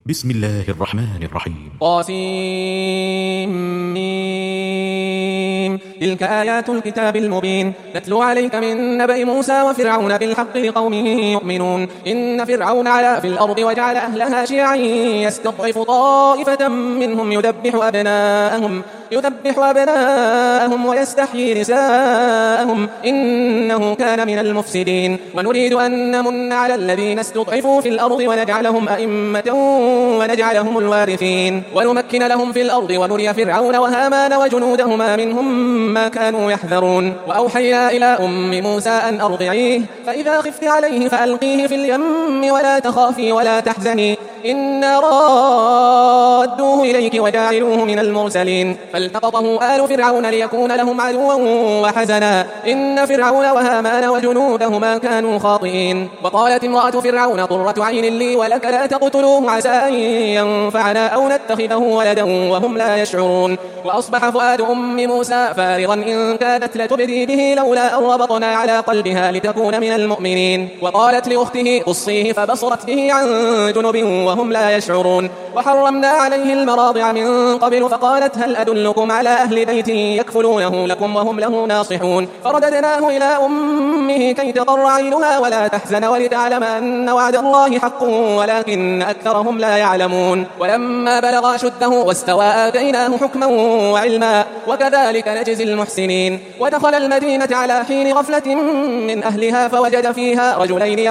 بسم الله الرحمن الرحيم. طاسيم. تلك آيات الكتاب المبين نتلو عليك من نبأ موسى وفرعون بالحق لقوم يؤمنون. إن فرعون علا في الأرض وجعل أهلها شيعا يستضعف طائفة منهم يذبح أبناءهم ويستحيي نساءهم إنه كان من المفسدين. ونريد أن نمن على الذين استضعفوا في الأرض ونجعلهم أئمة ونجعلهم الوارثين ونمكن لهم في الأرض ونري فرعون وهامان وجنودهما منهم ما كانوا يحذرون. وأوحينا إلى أم موسى أن أرضعيه فإذا خفت عليه فألقيه في اليم ولا تخافي ولا تحزني إنا رادوه إليك وجاعلوه من المرسلين. فالتقطه آل فرعون ليكون لهم عدوا وحزنا إن فرعون وهامان وجنودهما كانوا خاطئين. وقالت امرأة فرعون قرة عين لي ولك لا تقتلوه عسى أن ينفعنا أو نتخذه ولدا وهم لا يشعرون. وأصبح فؤاد أم موسى فارغا إن كادت لتبدي به لولا أن ربطنا على قلبها لتكون من المؤمنين. وقالت لأخته قصيه فبصرت به عن جنب وهم لا يشعرون. وحرمنا عليه المراضع من قبل فقالت هل أدلكم على أهل بيت يكفلونه لكم وهم له ناصحون. فرددناه إلى أمه كي تقر عينها ولا تحزن ولتعلم أن وعد الله حق ولكن أكثرهم لا يعلمون. ولما بلغ أشده واستوى آتيناه حكما وعلما وكذلك نجزي المحسنين. ودخل المدينة على حين غفلة من أهلها فوجد فيها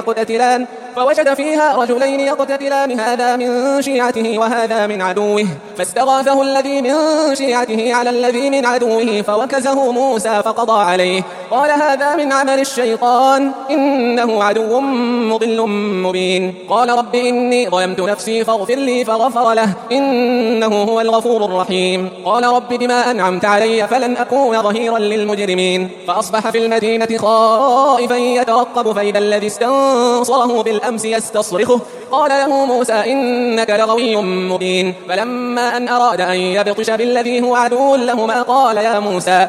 رجلين يقتتلان هذا من شيعته وهذا من عدوه فاستغاثه الذي من شيعته على الذي من عدوه فوكزه موسى فقضى عليه قال هذا من عمل الشيطان إنه عدو مضل مبين. قال رب إني ظلمت نفسي فاغفر لي فغفر له إنه هو الغفور الرحيم. قال رب بما أنعمت علي فلن أكون ظهيرا للمجرمين. فأصبح في المدينة خائفا يترقب فإذا الذي استنصره بالأمس يستصرخه قال له موسى إنك لغوي مبين. فلما أن أراد أن يبطش بالذي هو عدو لهما قال يا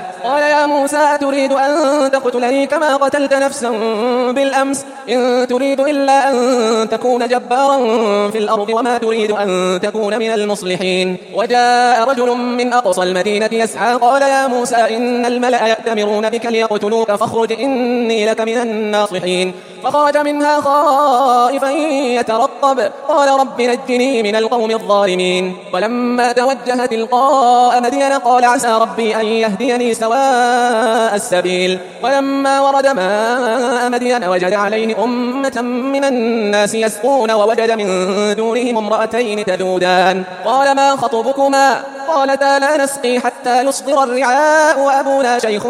موسى أتريد أن تقتلني كما قتلت نفسا بالأمس إن تريد إلا أن تكون جبارا في الأرض وما تريد أن تكون من المصلحين. وجاء رجل من أقصى المدينة يسعى قال يا موسى إن الملأ يأتمرون بك ليقتلوك فاخرج إني لك من الناصحين. فخرج منها خائفا يترقب قال رب نجني من القوم الظالمين. ولما توجه تلقاء مدين قال عسى ربي أن يهديني سواء السبيل. ولما ورد ماء مدين وجد عليه أمة من الناس يسقون ووجد من دونهم امرأتين تذودان قال ما خطبكما قالتا لا نسقي حتى يصدر الرعاء وأبونا شيخ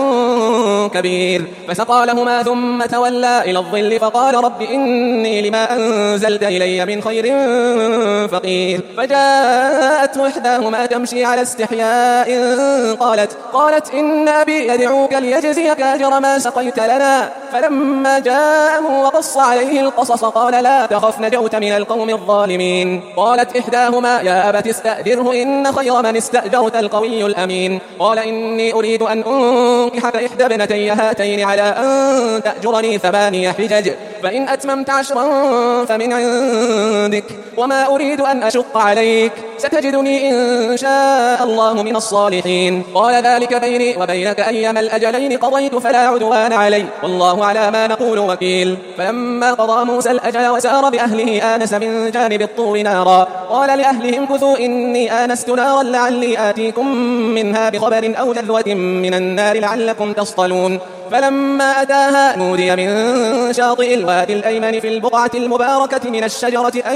كبير. فسقى لهما ثم تولى إلى الظل فقال رب إني لما أنزلت إلي من خير فقير. فجاءته إحداهما تمشي على استحياء قالت إن أبي يدعوك ليجزيك أجر ما سقيت لنا. فلما جاءه وقص عليه القصص قال لا تخف نجوت من القوم الظالمين. قالت إحداهما يا أبت استأجره إن خير من استأجرت القوي الأمين. قال إني أريد أن أنكحك إحدى ابنتي هاتين على أن تأجرني 8 حجج فإن أتممت 10 فمن عندك وما أريد أن أشق عليك ستجدني إن شاء الله من الصالحين. قال ذلك بيني وبينك أيما الأجلين قضيت فلا عدوان علي والله على ما نقول وكيل. فلما قضى موسى الأجل وسار بأهله آنس من جانب الطور نارا قال لأهلهم كثوا إني آنست نارا لعلي آتيكم منها بخبر أو جذوة من النار لعلكم تصطلون. فلما أتاها نودي من شاطئ الوادي الأيمن في البقعة المباركة من الشجرة أن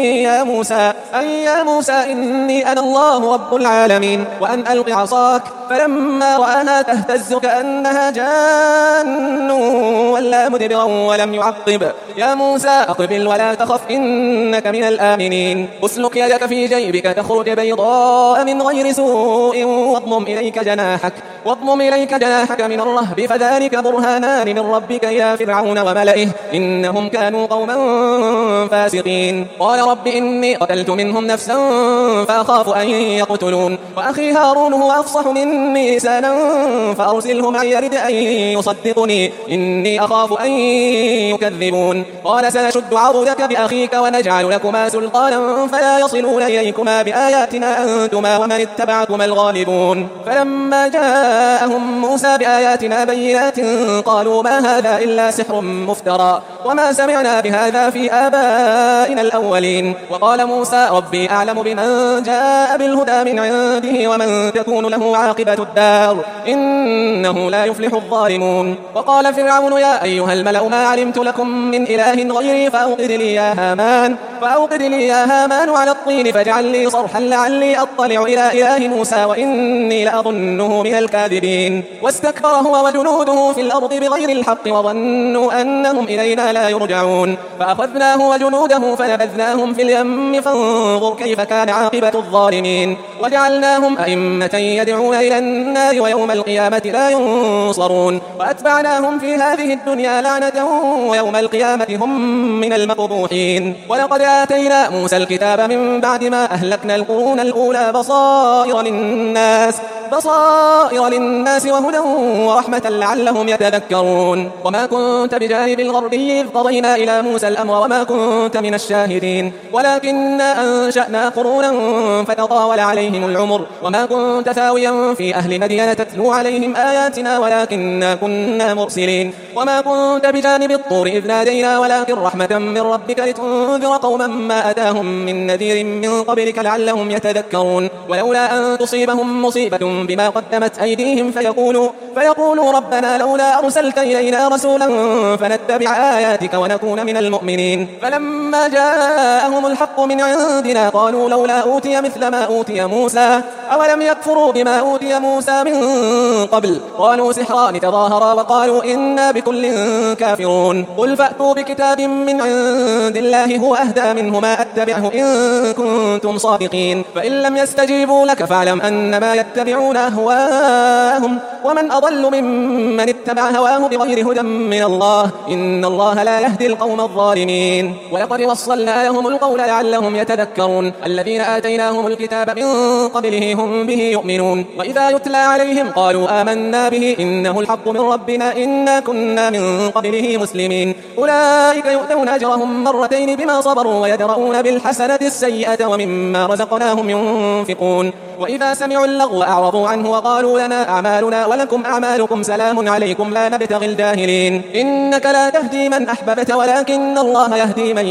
يا موسى إني أنا الله رب العالمين وأن ألق عصاك. فلما رآها تهتز كأنها جان ولا مدبرا ولم يعقب يا موسى أقبل ولا تخف إنك من الآمنين. أسلك يدك في جيبك تخرج بيضاء من غير سوء واضمم إليك جناحك من الرهب فذلك برهانان من ربك يا فرعون وملئه إنهم كانوا قوما فاسقين. قال رب إني قتلت منهم نفسا فأخاف أن يقتلون وأخي هارون هو أفصح مني مني لسانا فأرسله معي يرد أن يصدقني إني أخاف أن يكذبون. قال سنشد عضدك بأخيك ونجعل لكما سلطانا فلا يصلون إليكما بآياتنا أنتما ومن اتبعكما الغالبون. فلما جاءهم موسى بآياتنا بينات قالوا ما هذا إلا سحر مفترى وما سمعنا بهذا في آبائنا الأولين. وقال موسى ربي أعلم بمن جاء بالهدى من عنده ومن تكون له عاقبة الدار إنه لا يفلح الظالمون. وقال فرعون يا أيها الملأ ما علمت لكم من إله غيري فأوقد لي يا هامان على الطين فاجعل لي صرحا لعلي أطلع إلى إله موسى وإني لأظنه من الكاذبين. واستكبر هو وجنوده في الأرض بغير الحق وظنوا أنهم إلينا لا يرجعون. فأخذناه وجنوده فنبذناهم في اليم فانظر كيف كان عاقبة الظالمين. وجعلناهم أئمة يدعون إلى النار ويوم القيامة لا ينصرون. وأتبعناهم في هذه الدنيا لعنة ويوم القيامة هم من المقبوحين. ولقد آتينا موسى الكتاب من بعد ما أهلكنا القرون الأولى بصائر للناس وهدى ورحمة لعلهم يتذكرون. وما كنت بجانب الغربي إذ قضينا إلى موسى الأمر وما كنت من الشاهدين ولكننا أنشأنا قرونا فتطاول عليهم العمر وما كنت ثاويا في أهل مدين تتلو عليهم آياتنا ولكننا كنا مرسلين. وما كنت بجانب الطور إذ نادينا ولكن رحمة من ربك لتنذر قوما ما أتاهم من نذير من قبلك لعلهم يتذكرون. ولولا أن تصيبهم مصيبة بما قدمت أيديهم فيقولوا ربنا لولا أرسلت إلينا رسولا فنتبع آياتك ونكون من المؤمنين. فلما جاءهم الحق من عندنا قالوا لولا أوتي مثل ما أوتي موسى أولم يكفروا بما أوتي موسى من قبل. قالوا سحران تظاهرا وقالوا إنا بكل كافرون. قل فأتوا بكتاب من عند الله هو أهدى منهما أتبعه إن كنتم صادقين. فإن لم يستجيبوا لك فاعلم أنما يتبعون أهواءهم ومن أضل ممن اتبع هواه بغير هدى من الله إن الله لا يهدي القوم الظالمين. ولقد وصلنا لهم القول لعلهم يتذكرون. الذين آتيناهم الكتاب من قبله هم به يؤمنون. وإذا يتلى عليهم قالوا آمنا به إنه الحق من ربنا إنا كنا من قبله مسلمين. أولئك يؤتون أجرهم مرتين بما صبروا ويدرؤون بالحسنة السيئة ومما رزقناهم ينفقون. وإذا سمعوا اللغو أعرضوا عنه وقالوا لنا أعمالنا ولكم أعمالكم سلام عليكم لا نبتغي الجاهلين. إنك لا تهدي من أحببت ولكن الله يهدي من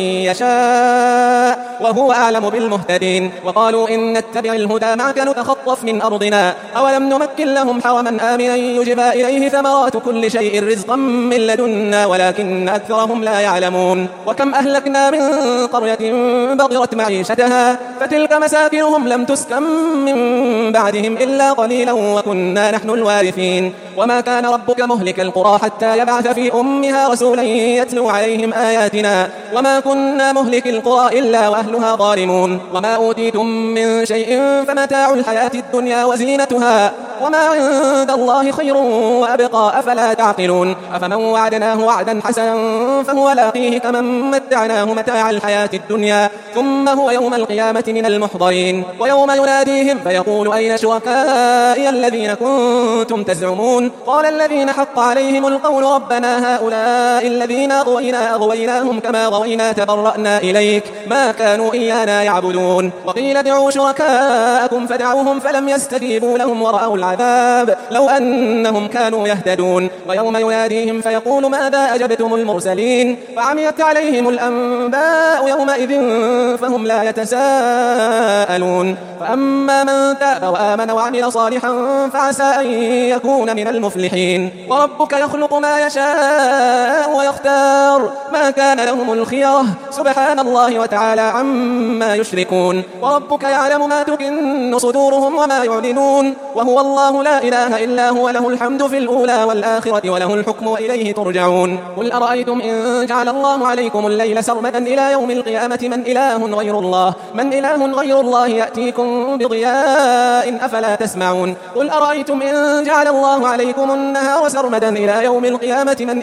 يشاء وهو أعلم بالمهتدين. وقالوا إن نتبع الهدى معك نتخطف من أرضنا أولم نمكن لهم حرما آمنا يجبى إليه ثمرات كل شيء رزقا من لدنا ولكن أكثرهم لا يعلمون. وكم أهلكنا من قرية بطرت معيشتها فتلك مساكنهم لم تسكن من بعدهم إلا قليلا وكنا نحن الوارثين. وما كان ربك مهلك القرى حتى يبعث في أمها رسولا يتلو عليهم آياتنا وما كنا مهلك القرى إلا وأهلها ظالمون. وما أوتيتم من شيء فمتاع الحياة الدنيا وزينتها وما عند الله خير وأبقى أفلا تعقلون. أفمن وعدناه وعدا حسنا فهو لاقيه كمن متعناه متاع الحياة الدنيا ثم هو يوم القيامة من المحضرين. ويوم يناديهم فيقول أين شركائي الذين كنتم تزعمون قال الذين حق عليهم القول ربنا هؤلاء الذين أغويناهم كما غوينا تبرأنا إليك ما كانوا إيانا يعبدون. وقيل ادعوا شركاءكم فدعوهم فلم يستجيبوا لهم ورأوا العذاب لو أنهم كانوا يهتدون. ويوم يناديهم فيقول ماذا أجبتم المرسلين فعميت عليهم الأنباء يومئذ فهم لا يتساءلون. فأما من تاب وآمن وعمل صالحا فعسى أن يكون من المفلحين. وربك يخلق ما يشاء ويختار ما كان لهم الخيرة سبحان الله وتعالى عما يشركون. وربك يعلم ما تكن صدورهم وما يعلنون وهو الله لا إله إلا هو له الحمد في الأولى والآخرة وله الحكم وإليه ترجعون. قل أرأيتم إن جعل الله عليكم الليل سرمدا إلى يوم القيامة من إله غير الله يأتيكم عليكم بضياء أفلا تسمعون قل أرأيتم إن جعل الله عليكم النهار سرمدا إلى يوم القيامة من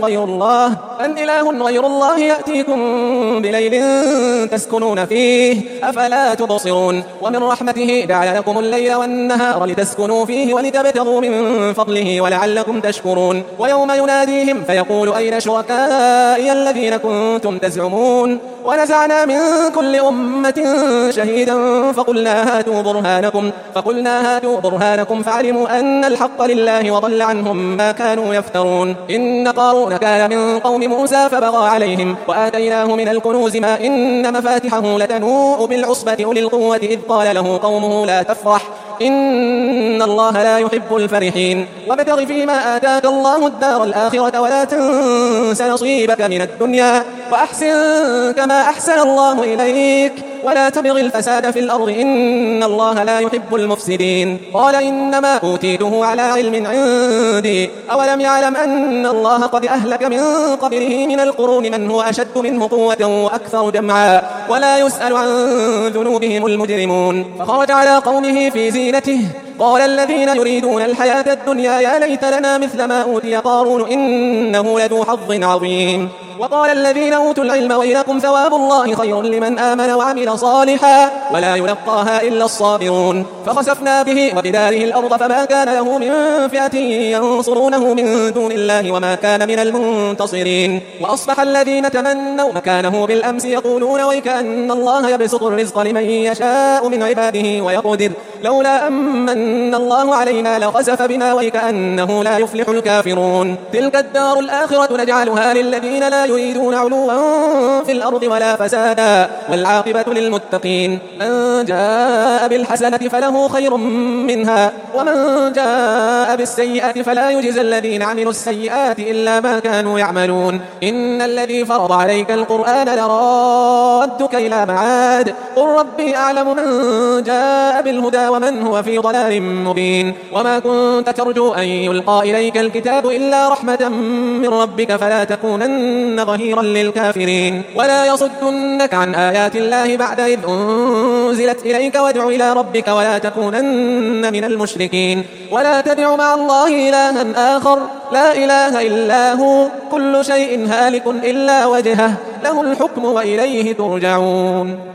إله غير الله يأتيكم بليل تسكنون فيه أفلا تبصرون ومن رحمته جعل لكم الليل والنهار لتسكنوا فيه ولتبتغوا من فضله ولعلكم تشكرون ويوم يناديهم فيقول أين شركائي الذين كنتم تزعمون ونزعنا من كل أمة شهيدا فقلنا هاتوا برهانكم فعلموا أن الحق لله وضل عنهم ما كانوا يفترون إن قارون كان من قوم موسى فبغى عليهم وآتيناه من الكنوز ما إن مفاتحه لتنوء بالعصبة أولي القوة إذ قال له قومه لا تفرح إن الله لا يحب الفرحين وابتغ فيما آتاك الله الدار الآخرة ولا تنس نصيبك من الدنيا وأحسن كما أحسن الله إليك ولا تبغ الفساد في الأرض إن الله لا يحب المفسدين قال إنما أوتيته على علم عندي أولم يعلم أن الله قد أهلك من قبله من القرون من هو أشد منه قوة وأكثر جمعا ولا يسأل عن ذنوبهم المجرمون فخرج على قومه في زينته قال الذين يريدون الحياة الدنيا يا ليت لنا مثل ما أوتي قارون إنه لذو حظ عظيم وقال الذين أوتوا العلم ويلكم ثواب الله خير لمن آمن وعمل صالحا ولا يلقاها إلا الصابرون فخسفنا به وبداره الأرض فما كان له من فئة ينصرونه من دون الله وما كان من المنتصرين وأصبح الذين تمنوا مكانه بالأمس يقولون ويكأن الله يبسط الرزق لمن يشاء من عباده ويقدر لولا أمن الله علينا لخسف بنا ويكأنه لا يفلح الكافرون تلك الدار الآخرة نجعلها للذين لا يريدون علوا في الأرض ولا فسادا والعاقبة للمتقين من جاء بالحسنة فله خير منها ومن جاء بالسيئة فلا يجزى الذين عملوا السيئات إلا ما كانوا يعملون إن الذي فرض عليك القرآن لرادك إلى معاد قل ربي أعلم من جاء بالهدى ومن هو في ضلال مبين وما كنت ترجو أن يلقى إليك الكتاب إلا رحمة من ربك فلا تكونن ظهيرا للكافرين ولا يصدنك عن آيات الله بعد إذ أنزلت إليك وادع إلى ربك ولا تكونن من المشركين ولا تدع مع الله إلها آخر لا إله إلا هو كل شيء هالك إلا وجهه له الحكم وإليه ترجعون